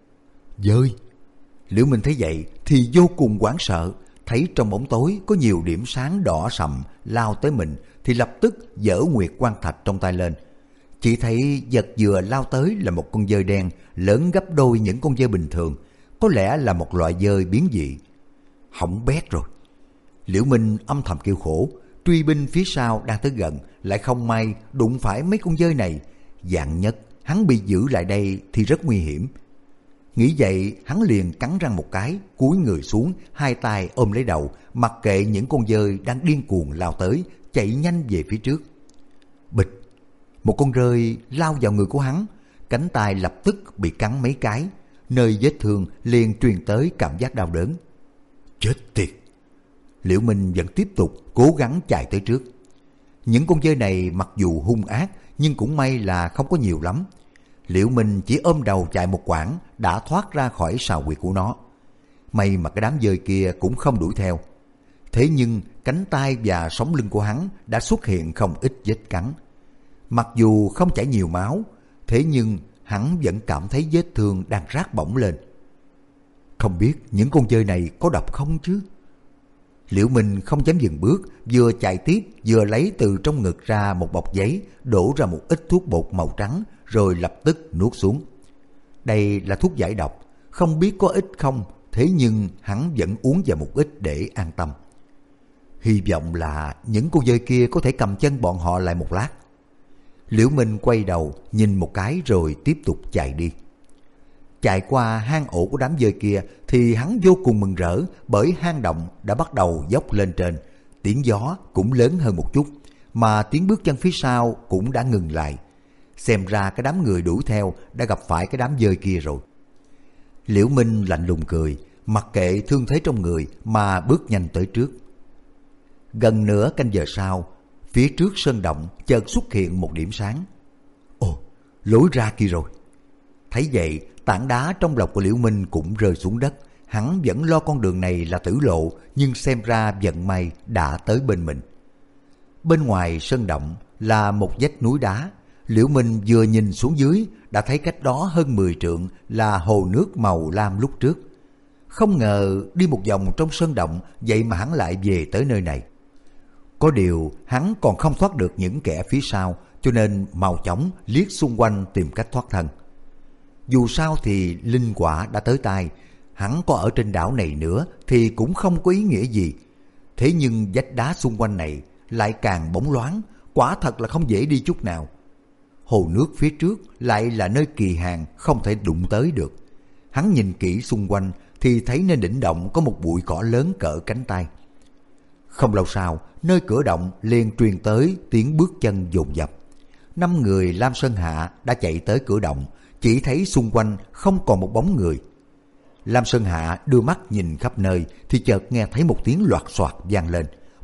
Dơi! Liễu Minh thấy vậy thì vô cùng hoảng sợ, thấy trong bóng tối có nhiều điểm sáng đỏ sậm lao tới mình thì lập tức giở nguyệt quan thạch trong tay lên. Chỉ thấy vật vừa lao tới là một con dơi đen lớn gấp đôi những con dơi bình thường, có lẽ là một loại dơi biến dị. Hỏng bét rồi! Liễu Minh âm thầm kêu khổ, truy binh phía sau đang tới gần, lại không may đụng phải mấy con dơi này. Vạn nhất hắn bị giữ lại đây thì rất nguy hiểm. Nghĩ vậy, hắn liền cắn răng một cái, cúi người xuống, hai tay ôm lấy đầu, mặc kệ những con dơi đang điên cuồng lao tới, chạy nhanh về phía trước. Bịch! Một con rơi lao vào người của hắn, cánh tay lập tức bị cắn mấy cái, nơi vết thương liền truyền tới cảm giác đau đớn. Chết tiệt! Liễu Minh vẫn tiếp tục cố gắng chạy tới trước. Những con dơi này mặc dù hung ác nhưng cũng may là không có nhiều lắm. Liễu Minh chỉ ôm đầu chạy một quãng đã thoát ra khỏi sào huyệt của nó. May mà cái đám dơi kia cũng không đuổi theo. Thế nhưng cánh tay và sống lưng của hắn đã xuất hiện không ít vết cắn. Mặc dù không chảy nhiều máu, thế nhưng hắn vẫn cảm thấy vết thương đang rát bỏng lên. Không biết những con dơi này có độc không chứ? Liễu Minh không dám dừng bước, vừa chạy tiếp vừa lấy từ trong ngực ra một bọc giấy, đổ ra một ít thuốc bột màu trắng rồi lập tức nuốt xuống. Đây là thuốc giải độc, không biết có ích không, thế nhưng hắn vẫn uống vào một ít để an tâm. Hy vọng là những cô dơi kia có thể cầm chân bọn họ lại một lát. Liễu Minh quay đầu nhìn một cái rồi tiếp tục chạy đi. Chạy qua hang ổ của đám dơi kia thì hắn vô cùng mừng rỡ, bởi hang động đã bắt đầu dốc lên trên, tiếng gió cũng lớn hơn một chút, mà tiếng bước chân phía sau cũng đã ngừng lại. Xem ra cái đám người đuổi theo đã gặp phải cái đám dơi kia rồi. Liễu Minh lạnh lùng cười, mặc kệ thương thế trong người mà bước nhanh tới trước. Gần nửa canh giờ sau, phía trước sơn động chợt xuất hiện một điểm sáng. Ồ, lối ra kia rồi! Thấy vậy, tảng đá trong lòng của Liễu Minh cũng rơi xuống đất. Hắn vẫn lo con đường này là tử lộ, nhưng xem ra vận may đã tới bên mình. Bên ngoài sơn động là một vách núi đá. Liễu Minh vừa nhìn xuống dưới đã thấy cách đó hơn 10 trượng là hồ nước màu lam lúc trước. Không ngờ đi một vòng trong sơn động, vậy mà hắn lại về tới nơi này. Có điều hắn còn không thoát được những kẻ phía sau, cho nên mau chóng liếc xung quanh tìm cách thoát thân. Dù sao thì linh quả đã tới tay, hắn có ở trên đảo này nữa thì cũng không có ý nghĩa gì. Thế nhưng vách đá xung quanh này lại càng bóng loáng, quả thật là không dễ đi chút nào. Hồ nước phía trước lại là nơi kỳ hàng không thể đụng tới được. Hắn nhìn kỹ xung quanh thì thấy nơi đỉnh động có một bụi cỏ lớn cỡ cánh tay. Không lâu sau, nơi cửa động liền truyền tới tiếng bước chân dồn dập. 5 người Lam Sơn Hạ đã chạy tới cửa động, chỉ thấy xung quanh không còn một bóng người. Lam Sơn Hạ đưa mắt nhìn khắp nơi thì chợt nghe thấy một tiếng loạt soạt vang lên.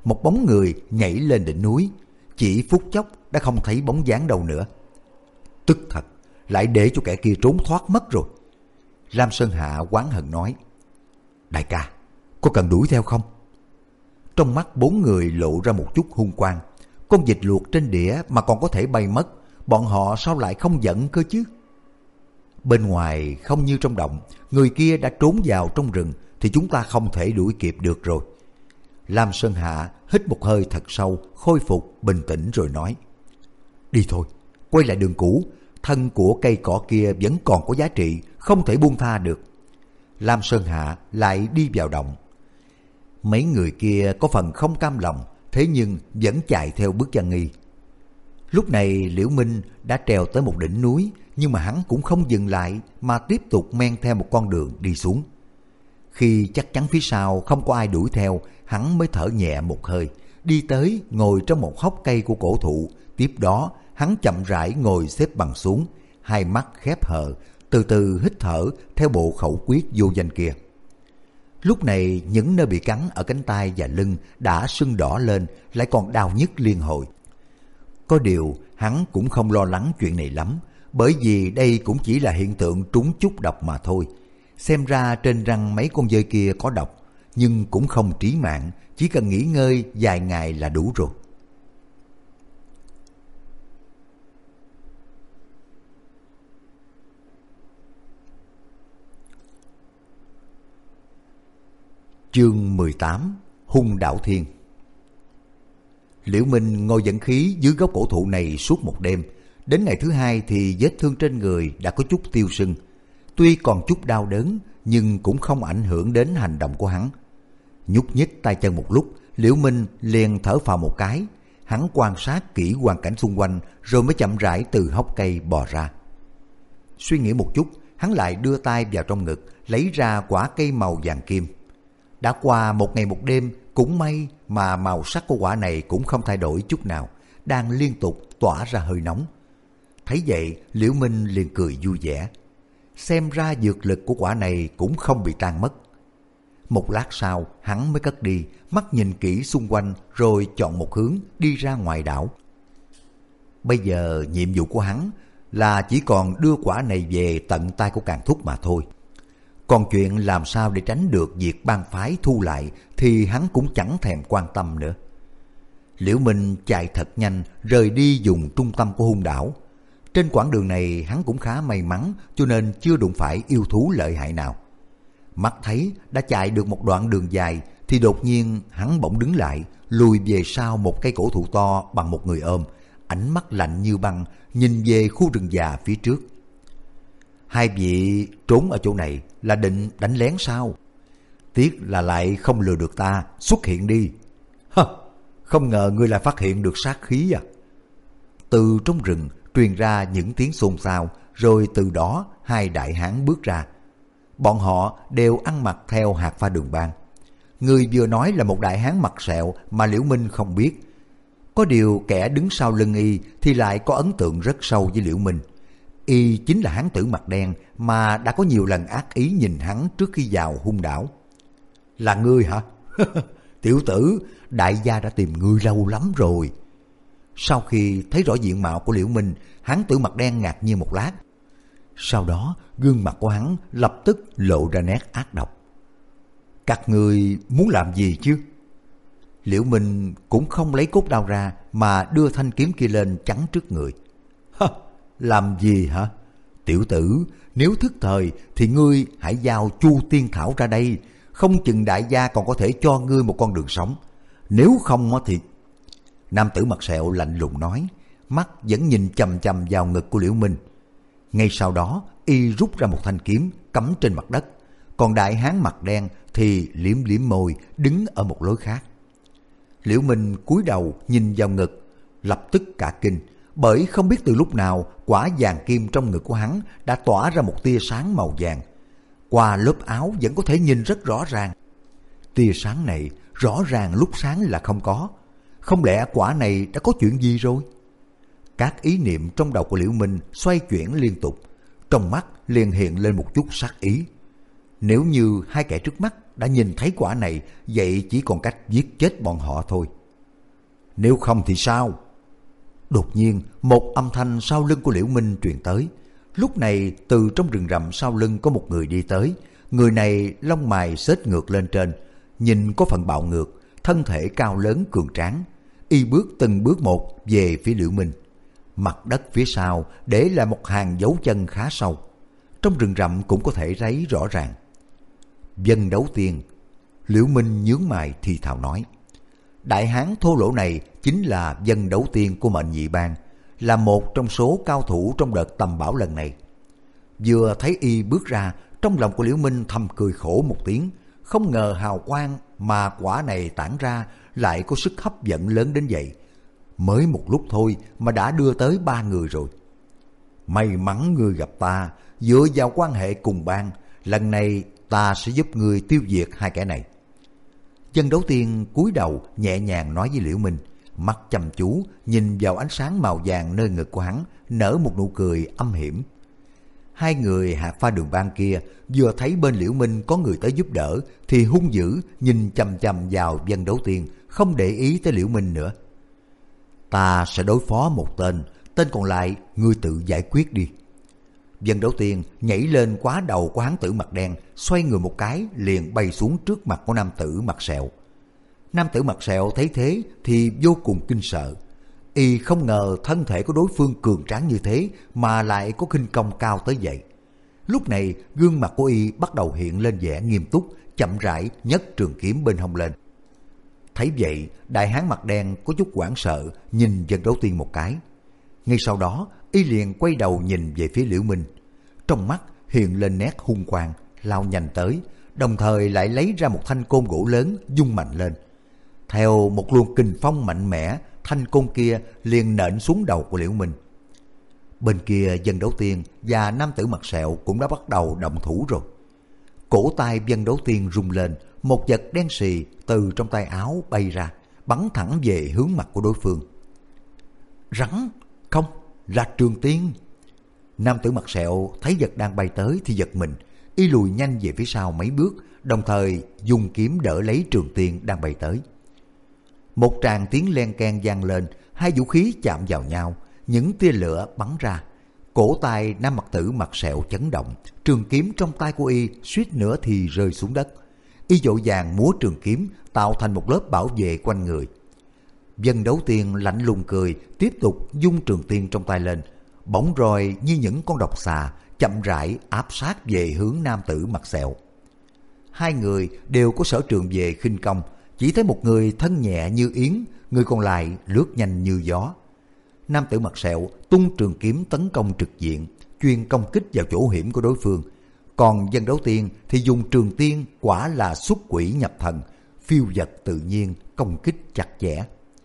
một bóng người nhảy lên đỉnh núi, chỉ phút chốc đã không thấy bóng dáng đâu nữa. Tức thật, lại để cho kẻ kia trốn thoát mất rồi. Lam Sơn Hạ oán hận nói, đại ca, có cần đuổi theo không? Trong mắt bốn người lộ ra một chút hung quang. Con vịt luộc trên đĩa mà còn có thể bay mất, bọn họ sao lại không giận cơ chứ? Bên ngoài không như trong động, người kia đã trốn vào trong rừng thì chúng ta không thể đuổi kịp được rồi. Lam Sơn Hạ hít một hơi thật sâu, khôi phục bình tĩnh rồi nói, đi thôi, quay lại đường cũ, thân của cây cỏ kia vẫn còn có giá trị, không thể buông tha được. Lam Sơn Hạ lại đi vào động. Mấy người kia có phần không cam lòng, thế nhưng vẫn chạy theo bước chân Nghi. Lúc này Liễu Minh đã trèo tới một đỉnh núi, nhưng mà hắn cũng không dừng lại mà tiếp tục men theo một con đường đi xuống. Khi chắc chắn phía sau không có ai đuổi theo, hắn mới thở nhẹ một hơi, đi tới ngồi trong một hốc cây của cổ thụ. Tiếp đó hắn chậm rãi ngồi xếp bằng xuống, hai mắt khép hờ, từ từ hít thở theo bộ khẩu quyết vô danh kia. Lúc này những nơi bị cắn ở cánh tay và lưng đã sưng đỏ lên, lại còn đau nhức liên hồi. Có điều hắn cũng không lo lắng chuyện này lắm, bởi vì đây cũng chỉ là hiện tượng trúng chút độc mà thôi. Xem ra trên răng mấy con dơi kia có độc, nhưng cũng không trí mạng, chỉ cần nghỉ ngơi vài ngày là đủ rồi. Chương 18: Hung Đạo Thiên. Liễu Minh ngồi dẫn khí dưới gốc cổ thụ này suốt một đêm. Đến ngày thứ hai thì vết thương trên người đã có chút tiêu sưng. Tuy còn chút đau đớn nhưng cũng không ảnh hưởng đến hành động của hắn. Nhúc nhích tay chân một lúc, Liễu Minh liền thở phào một cái. Hắn quan sát kỹ hoàn cảnh xung quanh rồi mới chậm rãi từ hốc cây bò ra. Suy nghĩ một chút, hắn lại đưa tay vào trong ngực lấy ra quả cây màu vàng kim. Đã qua một ngày một đêm, cũng may mà màu sắc của quả này cũng không thay đổi chút nào, đang liên tục tỏa ra hơi nóng. Thấy vậy, Liễu Minh liền cười vui vẻ. Xem ra dược lực của quả này cũng không bị tan mất. Một lát sau, hắn mới cất đi, mắt nhìn kỹ xung quanh rồi chọn một hướng đi ra ngoài đảo. Bây giờ nhiệm vụ của hắn là chỉ còn đưa quả này về tận tay của Càn Thúc mà thôi. Còn chuyện làm sao để tránh được việc bang phái thu lại thì hắn cũng chẳng thèm quan tâm nữa. Liễu Minh chạy thật nhanh rời đi vùng trung tâm của hung đảo. Trên quãng đường này hắn cũng khá may mắn, cho nên chưa đụng phải yêu thú lợi hại nào. Mắt thấy đã chạy được một đoạn đường dài thì đột nhiên hắn bỗng đứng lại, lùi về sau một cây cổ thụ to bằng một người ôm, ánh mắt lạnh như băng nhìn về khu rừng già phía trước. Hai vị trốn ở chỗ này là định đánh lén sao? Tiếc là lại không lừa được ta, xuất hiện đi. Không ngờ ngươi lại phát hiện được sát khí à? Từ trong rừng truyền ra những tiếng xôn xao, rồi từ đó hai đại hán bước ra. Bọn họ đều ăn mặc theo hạt pha đường bang. Người vừa nói là một đại hán mặt sẹo mà Liễu Minh không biết. Có điều kẻ đứng sau lưng y thì lại có ấn tượng rất sâu với Liễu Minh. Y chính là hán tử mặt đen mà đã có nhiều lần ác ý nhìn hắn trước khi vào hung đảo. Là ngươi hả? Tiểu tử, đại gia đã tìm ngươi lâu lắm rồi. Sau khi thấy rõ diện mạo của Liễu Minh, hán tử mặt đen ngạc nhiên một lát. Sau đó gương mặt của hắn lập tức lộ ra nét ác độc. Các ngươi muốn làm gì chứ? Liễu Minh cũng không lấy cốt đao ra mà đưa thanh kiếm kia lên chắn trước người. Làm gì hả? Tiểu tử, nếu thức thời thì ngươi hãy giao Chu Tiên Thảo ra đây, không chừng đại gia còn có thể cho ngươi một con đường sống. Nếu không thì... Nam tử mặt sẹo lạnh lùng nói, mắt vẫn nhìn chằm chằm vào ngực của Liễu Minh. Ngay sau đó, y rút ra một thanh kiếm cắm trên mặt đất, còn đại hán mặt đen thì liếm liếm môi đứng ở một lối khác. Liễu Minh cúi đầu nhìn vào ngực, lập tức cả kinh, bởi không biết từ lúc nào quả vàng kim trong ngực của hắn đã tỏa ra một tia sáng màu vàng. Qua lớp áo vẫn có thể nhìn rất rõ ràng. Tia sáng này rõ ràng lúc sáng là không có. Không lẽ quả này đã có chuyện gì rồi? Các ý niệm trong đầu của Liễu Minh xoay chuyển liên tục, trong mắt liền hiện lên một chút sát ý. Nếu như hai kẻ trước mắt đã nhìn thấy quả này, vậy chỉ còn cách giết chết bọn họ thôi. nếu không thì sao? Đột nhiên, một âm thanh sau lưng của Liễu Minh truyền tới. Lúc này, từ trong rừng rậm sau lưng có một người đi tới. Người này lông mày xếch ngược lên trên, nhìn có phần bạo ngược, thân thể cao lớn cường tráng. Y bước từng bước một về phía Liễu Minh. Mặt đất phía sau để lại một hàng dấu chân khá sâu. Trong rừng rậm cũng có thể thấy rõ ràng. Dân Đấu Tiên. Liễu Minh nhướng mày thì thào nói. Đại hán thô lỗ này chính là Dân Đấu Tiên của Mệnh Nhị Bang, là một trong số cao thủ trong đợt tầm bảo lần này. Vừa thấy y bước ra, trong lòng của Liễu Minh thầm cười khổ một tiếng. Không ngờ hào quang mà quả này tản ra lại có sức hấp dẫn lớn đến vậy. Mới một lúc thôi mà đã đưa tới 3 người rồi. May mắn ngươi gặp ta, dựa vào quan hệ cùng bang, lần này ta sẽ giúp ngươi tiêu diệt hai kẻ này. Dân Đấu Tiên cúi đầu nhẹ nhàng nói với Liễu Minh, mắt chăm chú nhìn vào ánh sáng màu vàng nơi ngực của hắn, nở một nụ cười âm hiểm. Hai người Hạt Pha Đường Bang kia vừa thấy bên Liễu Minh có người tới giúp đỡ thì hung dữ nhìn chằm chằm vào Dân Đấu Tiên, không để ý tới Liễu Minh nữa. Ta sẽ đối phó một tên, tên còn lại ngươi tự giải quyết đi. Dân Đấu Tiên nhảy lên quá đầu của hán tử mặt đen, xoay người một cái liền bay xuống trước mặt của nam tử mặt sẹo. Nam tử mặt sẹo thấy thế thì vô cùng kinh sợ. Y không ngờ thân thể của đối phương cường tráng như thế mà lại có khinh công cao tới vậy. Lúc này gương mặt của Y bắt đầu hiện lên vẻ nghiêm túc, chậm rãi nhấc trường kiếm bên hông lên. Thấy vậy, đại hán mặt đen có chút hoảng sợ nhìn Dân Đấu Tiên một cái. Ngay sau đó, Y liền quay đầu nhìn về phía Liễu Minh. Trong mắt hiện lên nét hung quang, lao nhanh tới, đồng thời lại lấy ra một thanh côn gỗ lớn vung mạnh lên. Theo một luồng kình phong mạnh mẽ, thanh côn kia liền nện xuống đầu của Liễu Minh. Bên kia Dân Đấu Tiên và nam tử mặt sẹo cũng đã bắt đầu động thủ rồi. Cổ tay Dân Đấu Tiên rung lên, một vật đen xì từ trong tay áo bay ra, bắn thẳng về hướng mặt của đối phương. Rắn, không, là Trường Tiên. Nam tử mặt sẹo thấy vật đang bay tới thì giật mình, Y lùi nhanh về phía sau mấy bước, đồng thời dùng kiếm đỡ lấy Trường Tiên đang bay tới. Một tràng tiếng len keng vang lên, hai vũ khí chạm vào nhau, những tia lửa bắn ra. Cổ tay nam mặt tử mặt sẹo chấn động, trường kiếm trong tay của Y suýt nữa thì rơi xuống đất. Y vội vàng múa trường kiếm tạo thành một lớp bảo vệ quanh người. Dân Đấu Tiên lạnh lùng cười, tiếp tục vung trường tiên trong tay lên. Bóng roi như những con độc xà chậm rãi áp sát về hướng nam tử mặt sẹo. Hai người đều có sở trường về khinh công, chỉ thấy một người thân nhẹ như yến, người còn lại lướt nhanh như gió. Nam tử mặt sẹo tung trường kiếm tấn công trực diện, chuyên công kích vào chỗ hiểm của đối phương. Còn Dân Đấu Tiên thì dùng trường tiên quả là xuất quỷ nhập thần, phiêu dật tự nhiên, công kích chặt chẽ.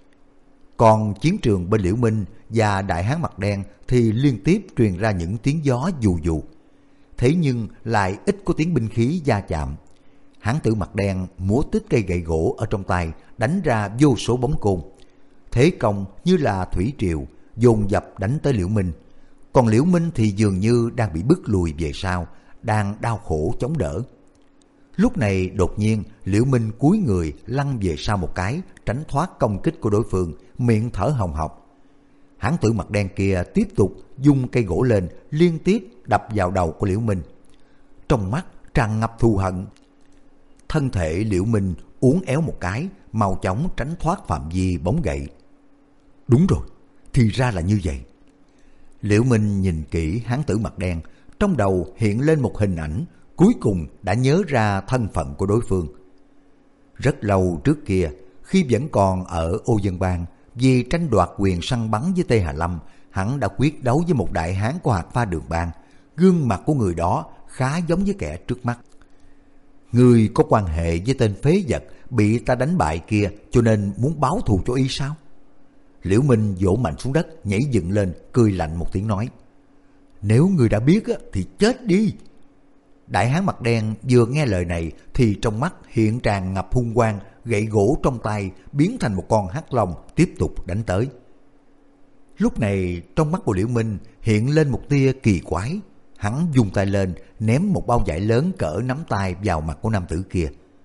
Còn chiến trường bên Liễu Minh và đại hán mặt đen thì liên tiếp truyền ra những tiếng gió dù dù. Thế nhưng lại ít có tiếng binh khí va chạm. Hán tử mặt đen múa tích cây gậy gỗ ở trong tay, đánh ra vô số bóng côn. Thế công như là thủy triều, dồn dập đánh tới Liễu Minh. Còn Liễu Minh thì dường như đang bị bức lùi về sau, đang đau khổ chống đỡ. Lúc này đột nhiên Liễu Minh cúi người lăn về sau một cái, tránh thoát công kích của đối phương, miệng thở hồng hộc. Hán tử mặt đen kia tiếp tục dung cây gỗ lên, liên tiếp đập vào đầu của Liễu Minh. Trong mắt tràn ngập thù hận. Thân thể Liễu Minh uốn éo một cái, mau chóng tránh thoát phạm vi bóng gậy. Đúng rồi, thì ra là như vậy. Liễu Minh nhìn kỹ hán tử mặt đen, trong đầu hiện lên một hình ảnh, cuối cùng đã nhớ ra thân phận của đối phương. Rất lâu trước kia, khi vẫn còn ở Ô Dân Bang, vì tranh đoạt quyền săn bắn với Tê Hà Lâm, hắn đã quyết đấu với một đại hán của Hạt Pha Đường Bang. Gương mặt của người đó khá giống với kẻ trước mắt. Người có quan hệ với tên phế vật bị ta đánh bại kia, cho nên muốn báo thù cho y sao? Liễu Minh vỗ mạnh xuống đất, nhảy dựng lên, cười lạnh một tiếng nói: Nếu người đã biết thì chết đi. Đại hán mặt đen vừa nghe lời này thì trong mắt hiện tràn ngập hung quang, gậy gỗ trong tay biến thành một con hắc long tiếp tục đánh tới. Lúc này trong mắt của Liễu Minh hiện lên một tia kỳ quái. Hắn dùng tay lên ném một bao vải lớn cỡ nắm tay vào mặt của nam tử kia.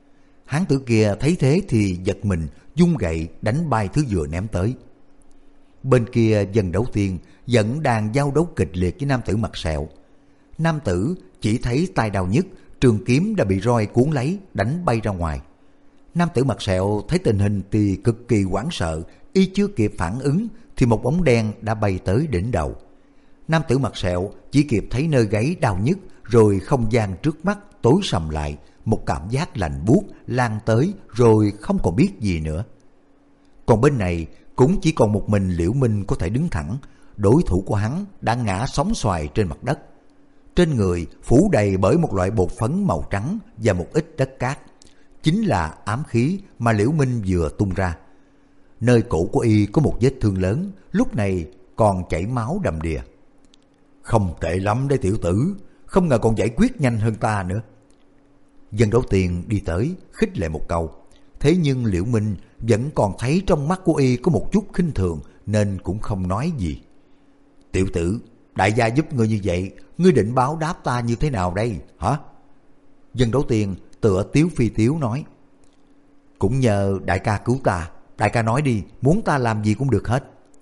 Hán tử kia thấy thế thì giật mình, vung gậy đánh bay thứ vừa ném tới. Bên kia Dân Đấu Tiên vẫn đang giao đấu kịch liệt với nam tử mặt sẹo. Nam tử chỉ thấy tay đau nhức, trường kiếm đã bị roi cuốn lấy, đánh bay ra ngoài. Nam tử mặt sẹo thấy tình hình thì cực kỳ hoảng sợ, y chưa kịp phản ứng thì một bóng đen đã bay tới đỉnh đầu. Nam tử mặt sẹo chỉ kịp thấy nơi gáy đau nhức, rồi không gian trước mắt tối sầm lại, một cảm giác lạnh buốt lan tới rồi không còn biết gì nữa. Còn bên này cũng chỉ còn một mình Liễu Minh có thể đứng thẳng, đối thủ của hắn đã ngã sóng xoài trên mặt đất. Trên người phủ đầy bởi một loại bột phấn màu trắng và một ít đất cát, chính là ám khí mà Liễu Minh vừa tung ra. Nơi cổ của y có một vết thương lớn, lúc này còn chảy máu đầm đìa. Không tệ lắm đấy tiểu tử, không ngờ còn giải quyết nhanh hơn ta nữa. Dân Đấu Tiên đi tới khích lệ một câu, thế nhưng Liễu Minh vẫn còn thấy trong mắt của y có một chút khinh thường nên cũng không nói gì. Tiểu tử, đại gia giúp ngươi như vậy, ngươi định báo đáp ta như thế nào đây hả? Dân Đấu Tiên tựa tiếu phi tiếu nói, cũng nhờ đại ca cứu ta, đại ca nói đi, muốn ta làm gì cũng được hết.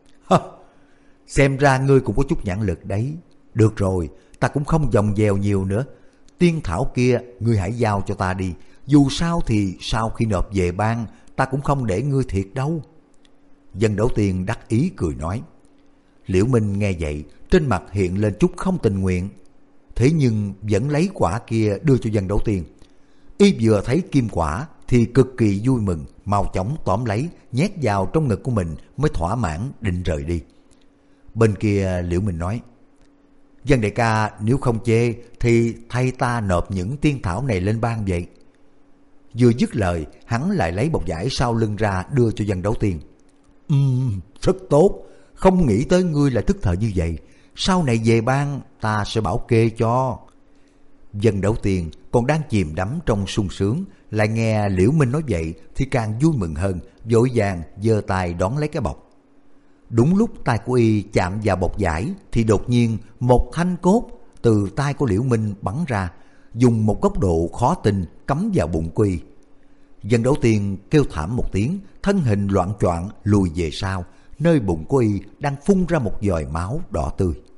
Xem ra ngươi cũng có chút nhãn lực đấy. Được rồi, ta cũng không vòng vèo nhiều nữa. Tiên thảo kia ngươi hãy giao cho ta đi, dù sao thì sau khi nộp về bang ta cũng không để ngươi thiệt đâu. Dân Đấu Tiên đắc ý cười nói. Liễu Minh nghe vậy, trên mặt hiện lên chút không tình nguyện, thế nhưng vẫn lấy quả kia đưa cho Dân Đấu Tiên. Y vừa thấy kim quả thì cực kỳ vui mừng, mau chóng tóm lấy, nhét vào trong ngực của mình mới thỏa mãn định rời đi. Bên kia Liễu Minh nói, Dân đại ca nếu không chê thì thay ta nộp những tiên thảo này lên bang vậy. Vừa dứt lời, hắn lại lấy bọc vải sau lưng ra đưa cho Dân Đấu Tiên. Rất tốt, không nghĩ tới ngươi lại thức thời như vậy. Sau này về bang ta sẽ bảo kê cho. Dân Đấu Tiên còn đang chìm đắm trong sung sướng, lại nghe Liễu Minh nói vậy thì càng vui mừng hơn, vội vàng giơ tay đón lấy cái bọc. Đúng lúc tay của y chạm vào bọc vải thì đột nhiên một thanh cốt từ tay của Liễu Minh bắn ra, dùng một góc độ khó tin cắm vào bụng của y. Dân Đấu Tiên kêu thảm một tiếng, thân hình loạng choạng lùi về sau, nơi bụng của y đang phun ra một giòi máu đỏ tươi.